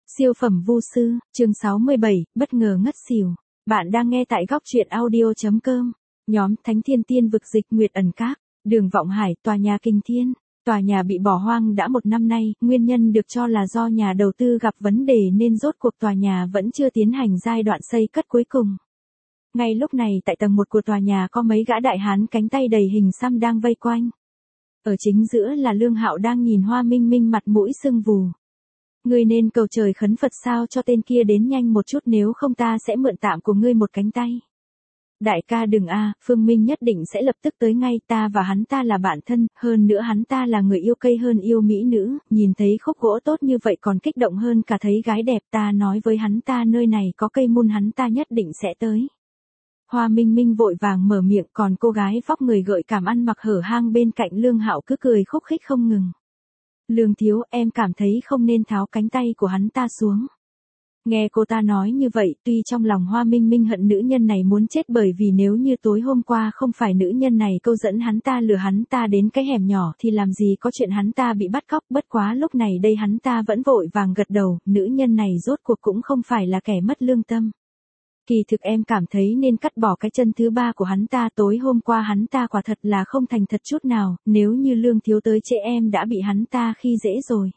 Siêu phẩm vu sư, chương 67, bất ngờ ngất xỉu. Bạn đang nghe tại góc truyện audio.com. Nhóm Thánh Thiên Tiên Vực Dịch Nguyệt Ẩn Các, đường Vọng Hải, tòa nhà Kinh Thiên. Tòa nhà bị bỏ hoang đã 1 năm nay, nguyên nhân được cho là do nhà đầu tư gặp vấn đề nên rốt cuộc tòa nhà vẫn chưa tiến hành giai đoạn xây cất cuối cùng. Ngay lúc này tại tầng 1 của tòa nhà có mấy gã đại hán cánh tay đầy hình xăm đang vây quanh. Ở chính giữa là Lương Hạo đang nhìn Hoa Minh Minh mặt mũi sưng vù. Ngươi nên cầu trời khấn Phật sao cho tên kia đến nhanh một chút, nếu không ta sẽ mượn tạm của ngươi một cánh tay. Đại ca đừng a, Phương Minh nhất định sẽ lập tức tới ngay, ta và hắn ta là bạn thân, hơn nữa hắn ta là người yêu cây hơn yêu mỹ nữ, nhìn thấy khúc gỗ tốt như vậy còn kích động hơn cả thấy gái đẹp, ta nói với hắn ta nơi này có cây mun hắn ta nhất định sẽ tới. Hoa Minh Minh vội vàng mở miệng, còn cô gái vóc người gợi cảm ăn mặc hở hang bên cạnh Lương Hạo cứ cười khúc khích không ngừng. Lương thiếu, em cảm thấy không nên tháo cánh tay của hắn ta xuống. Nghe cô ta nói như vậy, tuy trong lòng Hoa Minh Minh hận nữ nhân này muốn chết, bởi vì nếu như tối hôm qua không phải nữ nhân này câu dẫn hắn ta lừa hắn ta đến cái hẻm nhỏ thì làm gì có chuyện hắn ta bị bắt cóc, bất quá lúc này đây hắn ta vẫn vội vàng gật đầu, nữ nhân này rốt cuộc cũng không phải là kẻ mất lương tâm. Kỳ thực em cảm thấy nên cắt bỏ cái chân thứ 3 của hắn ta, tối hôm qua hắn ta quả thật là không thành thật chút nào, nếu như Lương thiếu tới trễ em đã bị hắn ta khi dễ rồi.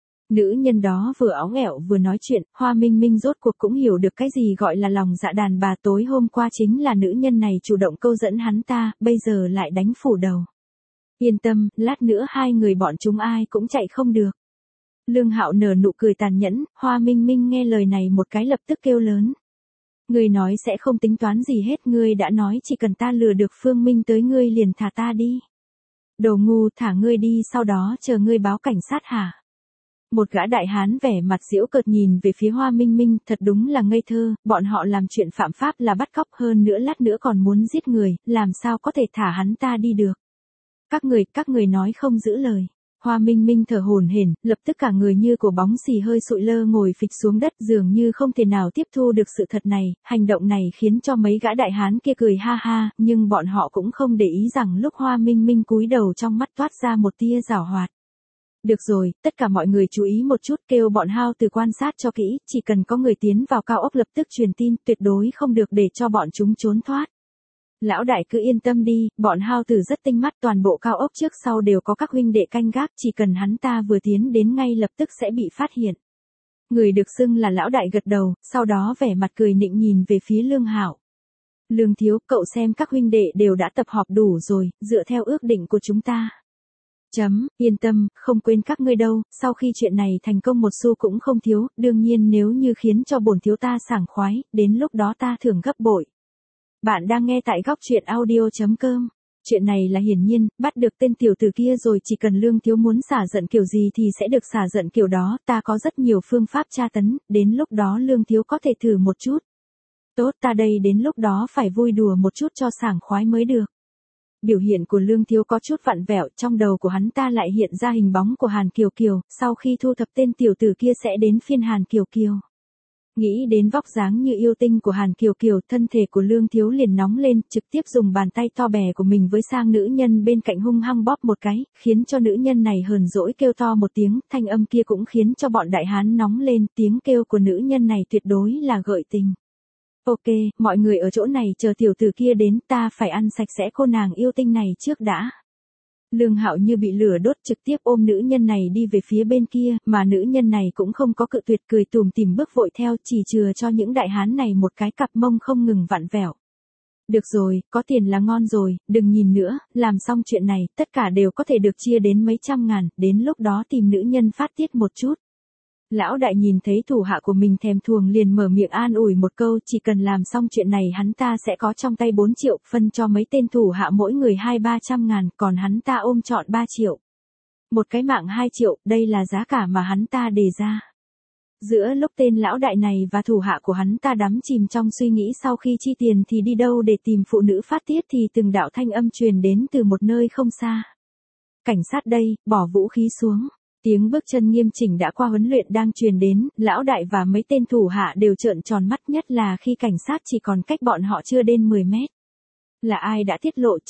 Nữ nhân đó vừa óng ẻo vừa nói chuyện, Hoa Minh Minh rốt cuộc cũng hiểu được cái gì gọi là lòng dạ đàn bà, tối hôm qua chính là nữ nhân này chủ động câu dẫn hắn ta, bây giờ lại đánh phủ đầu. Yên tâm, lát nữa hai người bọn chúng ai cũng chạy không được. Lương Hạo nở nụ cười tàn nhẫn, Hoa Minh Minh nghe lời này một cái lập tức kêu lớn. Ngươi nói sẽ không tính toán gì hết, ngươi đã nói chỉ cần ta lừa được Phương Minh tới ngươi liền thả ta đi. Đồ ngu, thả ngươi đi sau đó chờ ngươi báo cảnh sát hả? Một gã đại hán vẻ mặt giễu cợt nhìn về phía Hoa Minh Minh, thật đúng là ngây thơ, bọn họ làm chuyện phạm pháp là bắt cóc, hơn nữa lát nữa còn muốn giết người, làm sao có thể thả hắn ta đi được. Các người nói không giữ lời. Hoa Minh Minh thở hổn hển, lập tức cả người như của bóng xì hơi sụi lơ ngồi phịch xuống đất, dường như không thể nào tiếp thu được sự thật này, hành động này khiến cho mấy gã đại hán kia cười ha ha, nhưng bọn họ cũng không để ý rằng lúc Hoa Minh Minh cúi đầu trong mắt toát ra một tia giảo hoạt. Được rồi, tất cả mọi người chú ý một chút, kêu bọn hao từ quan sát cho kỹ, chỉ cần có người tiến vào cao ốc lập tức truyền tin, tuyệt đối không được để cho bọn chúng trốn thoát. Lão đại cứ yên tâm đi, bọn hao tử rất tinh mắt, toàn bộ cao ốc trước sau đều có các huynh đệ canh gác, chỉ cần hắn ta vừa tiến đến ngay lập tức sẽ bị phát hiện. Người được xưng là lão đại gật đầu, sau đó vẻ mặt cười nịnh nhìn về phía Lương Hạo. Lương thiếu, cậu xem các huynh đệ đều đã tập họp đủ rồi, dựa theo ước định của chúng ta. Yên tâm, không quên các ngươi đâu, sau khi chuyện này thành công một xu cũng không thiếu, đương nhiên nếu như khiến cho bổn thiếu ta sảng khoái, đến lúc đó ta thưởng gấp bội. Bạn đang nghe tại góc truyện audio.com. Chuyện này là hiển nhiên, bắt được tên tiểu tử kia rồi, chỉ cần Lương thiếu muốn xả giận kiểu gì thì sẽ được xả giận kiểu đó, ta có rất nhiều phương pháp tra tấn, đến lúc đó Lương thiếu có thể thử một chút. Tốt, ta đây đến lúc đó phải vui đùa một chút cho sảng khoái mới được. Biểu hiện của Lương thiếu có chút vặn vẹo, trong đầu của hắn ta lại hiện ra hình bóng của Hàn Kiều Kiều, sau khi thu thập tên tiểu tử kia sẽ đến phiên Hàn Kiều Kiều. Nghĩ đến vóc dáng như yêu tinh của Hàn Kiều Kiều, thân thể của Lương thiếu liền nóng lên, trực tiếp dùng bàn tay to bè của mình với sang nữ nhân bên cạnh hung hăng bóp một cái, khiến cho nữ nhân này hờn dỗi kêu to một tiếng, thanh âm kia cũng khiến cho bọn đại hán nóng lên, tiếng kêu của nữ nhân này tuyệt đối là gợi tình. Ok, mọi người ở chỗ này chờ tiểu tử kia đến, ta phải ăn sạch sẽ cô nàng yêu tinh này trước đã. Lương Hạo như bị lửa đốt, trực tiếp ôm nữ nhân này đi về phía bên kia, mà nữ nhân này cũng không có cự tuyệt, cười tủm tỉm bước vội theo, chỉ chừa cho những đại hán này một cái cặp mông không ngừng vặn vẹo. Được rồi, có tiền là ngon rồi, đừng nhìn nữa, làm xong chuyện này, tất cả đều có thể được chia đến mấy trăm ngàn, đến lúc đó tìm nữ nhân phát tiết một chút. Lão đại nhìn thấy thủ hạ của mình thèm thuồng liền mở miệng an ủi một câu, chỉ cần làm xong chuyện này hắn ta sẽ có trong tay 4 triệu, phân cho mấy tên thủ hạ mỗi người 200-300 ngàn, còn hắn ta ôm trọn 3 triệu. Một cái mạng 2 triệu, đây là giá cả mà hắn ta đề ra. Giữa lúc tên lão đại này và thủ hạ của hắn ta đắm chìm trong suy nghĩ sau khi chi tiền thì đi đâu để tìm phụ nữ phát tiết thì từng đạo thanh âm truyền đến từ một nơi không xa. Cảnh sát đây, bỏ vũ khí xuống. Tiếng bước chân nghiêm chỉnh đã qua huấn luyện đang truyền đến, lão đại và mấy tên thủ hạ đều trợn tròn mắt, nhất là khi cảnh sát chỉ còn cách bọn họ chưa đến 10 mét. Là ai đã tiết lộ chạy?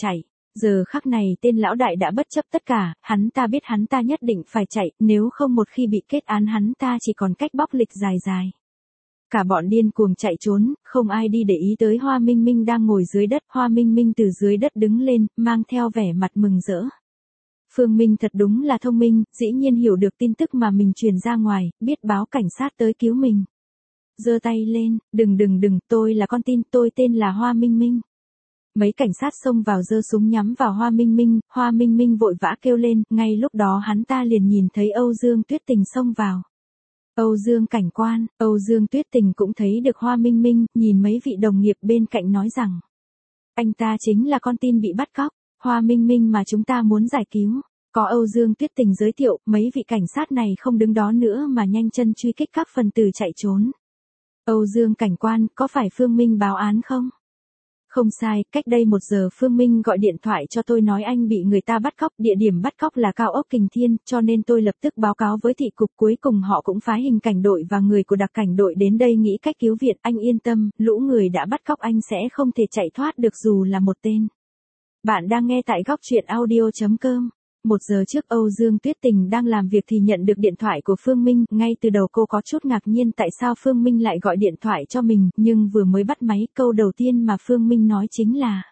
Giờ khắc này tên lão đại đã bất chấp tất cả, hắn ta biết hắn ta nhất định phải chạy, nếu không một khi bị kết án hắn ta chỉ còn cách bóc lịch dài dài. Cả bọn điên cuồng chạy trốn, không ai đi để ý tới Hoa Minh Minh đang ngồi dưới đất. Hoa Minh Minh từ dưới đất đứng lên, mang theo vẻ mặt mừng rỡ. Phương Minh thật đúng là thông minh, dĩ nhiên hiểu được tin tức mà mình truyền ra ngoài, biết báo cảnh sát tới cứu mình. Giơ tay lên, đừng, tôi là con tin, tôi tên là Hoa Minh Minh. Mấy cảnh sát xông vào giơ súng nhắm vào Hoa Minh Minh vội vã kêu lên, ngay lúc đó hắn ta liền nhìn thấy Âu Dương Tuyết Tình xông vào. Âu Dương cảnh quan, Âu Dương Tuyết Tình cũng thấy được Hoa Minh Minh, nhìn mấy vị đồng nghiệp bên cạnh nói rằng. Anh ta chính là con tin bị bắt cóc, Hoa Minh Minh mà chúng ta muốn giải cứu. Có Âu Dương Tuyết Tình giới thiệu, mấy vị cảnh sát này không đứng đó nữa mà nhanh chân truy kích các phần tử chạy trốn. Âu Dương cảnh quan, có phải Phương Minh báo án không? Không sai, cách đây 1 giờ Phương Minh gọi điện thoại cho tôi nói anh bị người ta bắt cóc, địa điểm bắt cóc là cao ốc Kình Thiên, cho nên tôi lập tức báo cáo với thị cục, cuối cùng họ cũng phái hình cảnh đội và người của đặc cảnh đội đến đây nghĩ cách cứu viện, anh yên tâm, lũ người đã bắt cóc anh sẽ không thể chạy thoát được dù là một tên. Bạn đang nghe tại góc truyện audio.com. 1 giờ trước Âu Dương Tuyết Tình đang làm việc thì nhận được điện thoại của Phương Minh, ngay từ đầu cô có chút ngạc nhiên tại sao Phương Minh lại gọi điện thoại cho mình, nhưng vừa mới bắt máy, câu đầu tiên mà Phương Minh nói chính là: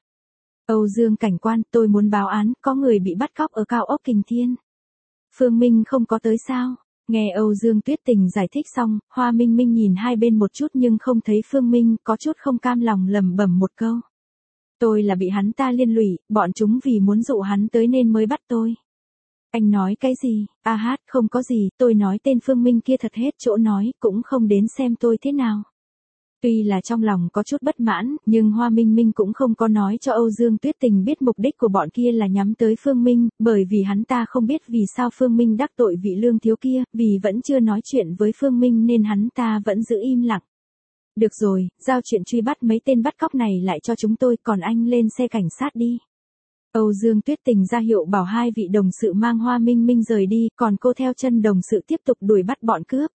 Âu Dương cảnh quan, tôi muốn báo án, có người bị bắt cóc ở cao ốc Kình Thiên. Phương Minh không có tới sao? Nghe Âu Dương Tuyết Tình giải thích xong, Hoa Minh Minh nhìn hai bên một chút nhưng không thấy Phương Minh, có chút không cam lòng lẩm bẩm một câu. Tôi là bị hắn ta liên lụy, bọn chúng vì muốn dụ hắn tới nên mới bắt tôi. Anh nói cái gì? Không có gì, tôi nói tên Phương Minh kia thật hết chỗ nói, cũng không đến xem tôi thế nào. Tuy là trong lòng có chút bất mãn, nhưng Hoa Minh Minh cũng không có nói cho Âu Dương Tuyết Tình biết mục đích của bọn kia là nhắm tới Phương Minh, bởi vì hắn ta không biết vì sao Phương Minh đắc tội vị Lương thiếu kia, vì vẫn chưa nói chuyện với Phương Minh nên hắn ta vẫn giữ im lặng. Được rồi, giao chuyện truy bắt mấy tên bắt cóc này lại cho chúng tôi, còn anh lên xe cảnh sát đi. Âu Dương Tuyết Tình ra hiệu bảo hai vị đồng sự mang Hoa Minh Minh rời đi, còn cô theo chân đồng sự tiếp tục đuổi bắt bọn cướp.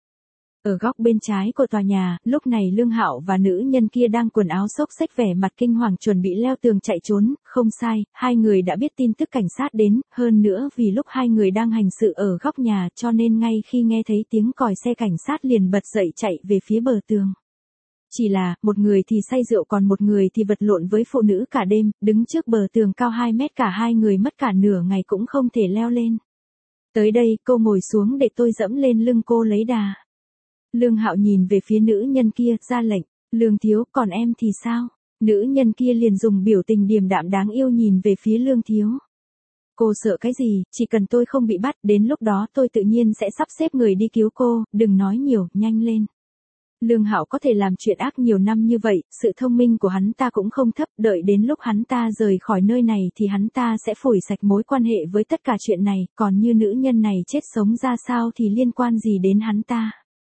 Ở góc bên trái của tòa nhà, lúc này Lương Hạo và nữ nhân kia đang quần áo xốc xếch vẻ mặt kinh hoàng chuẩn bị leo tường chạy trốn, không sai, hai người đã biết tin tức cảnh sát đến, hơn nữa vì lúc hai người đang hành sự ở góc nhà cho nên ngay khi nghe thấy tiếng còi xe cảnh sát liền bật dậy chạy về phía bờ tường. Chỉ là, một người thì say rượu còn một người thì vật lộn với phụ nữ cả đêm, đứng trước bờ tường cao 2 mét cả hai người mất cả nửa ngày cũng không thể leo lên. Tới đây, cô ngồi xuống để tôi dẫm lên lưng cô lấy đà. Lương Hạo nhìn về phía nữ nhân kia, ra lệnh, Lương thiếu, còn em thì sao? Nữ nhân kia liền dùng biểu tình điềm đạm đáng yêu nhìn về phía Lương thiếu. Cô sợ cái gì, chỉ cần tôi không bị bắt, đến lúc đó tôi tự nhiên sẽ sắp xếp người đi cứu cô, đừng nói nhiều, nhanh lên. Lương Hạo có thể làm chuyện ác nhiều năm như vậy, sự thông minh của hắn ta cũng không thấp, đợi đến lúc hắn ta rời khỏi nơi này thì hắn ta sẽ phủi sạch mối quan hệ với tất cả chuyện này, còn như nữ nhân này chết sống ra sao thì liên quan gì đến hắn ta.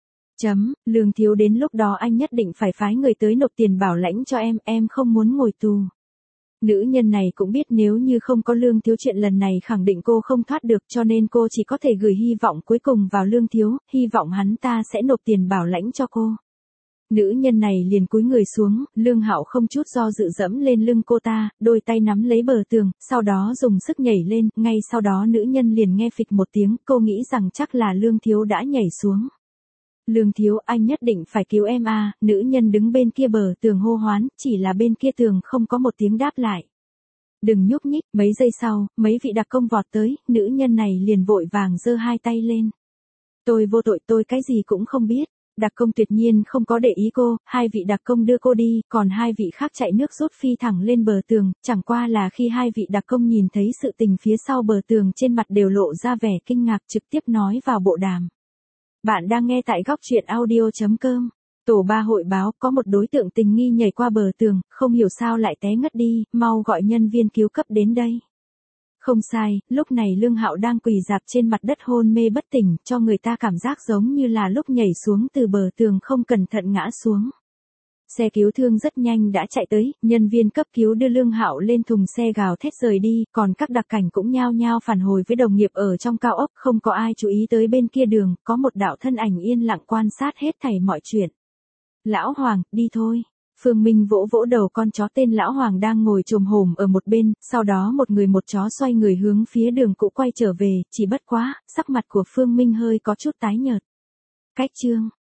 Lương thiếu, đến lúc đó anh nhất định phải phái người tới nộp tiền bảo lãnh cho em không muốn ngồi tù. Nữ nhân này cũng biết nếu như không có Lương thiếu chuyện lần này khẳng định cô không thoát được cho nên cô chỉ có thể gửi hy vọng cuối cùng vào Lương thiếu, hy vọng hắn ta sẽ nộp tiền bảo lãnh cho cô. Nữ nhân này liền cúi người xuống, Lương Hạo không chút do dự dẫm lên lưng cô ta, đôi tay nắm lấy bờ tường, sau đó dùng sức nhảy lên, ngay sau đó nữ nhân liền nghe phịch một tiếng, cô nghĩ rằng chắc là Lương thiếu đã nhảy xuống. Lương thiếu, anh nhất định phải cứu em à, nữ nhân đứng bên kia bờ tường hô hoán, chỉ là bên kia tường không có một tiếng đáp lại. Đừng nhúc nhích, mấy giây sau, mấy vị đặc công vọt tới, nữ nhân này liền vội vàng giơ hai tay lên. Tôi vô tội, tôi cái gì cũng không biết. Đặc công tuyệt nhiên không có để ý cô, hai vị đặc công đưa cô đi, còn hai vị khác chạy nước rút phi thẳng lên bờ tường, chẳng qua là khi hai vị đặc công nhìn thấy sự tình phía sau bờ tường trên mặt đều lộ ra vẻ kinh ngạc trực tiếp nói vào bộ đàm. Bạn đang nghe tại góc truyện audio.com. Tổ 3 hội báo có một đối tượng tình nghi nhảy qua bờ tường, không hiểu sao lại té ngất đi, mau gọi nhân viên cứu cấp đến đây. Không sai, lúc này Lương Hạo đang quỳ rạp trên mặt đất hôn mê bất tỉnh, cho người ta cảm giác giống như là lúc nhảy xuống từ bờ tường không cẩn thận ngã xuống. Xe cứu thương rất nhanh đã chạy tới, nhân viên cấp cứu đưa Lương Hạo lên thùng xe gào thét rời đi, còn các đặc cảnh cũng nhao nhao phản hồi với đồng nghiệp ở trong cao ốc, không có ai chú ý tới bên kia đường, có một đạo thân ảnh yên lặng quan sát hết thảy mọi chuyện. Lão Hoàng, đi thôi. Phương Minh vỗ vỗ đầu con chó tên Lão Hoàng đang ngồi chồm hổm ở một bên, sau đó một người một chó xoay người hướng phía đường cũ quay trở về, chỉ bất quá, sắc mặt của Phương Minh hơi có chút tái nhợt. Cách chương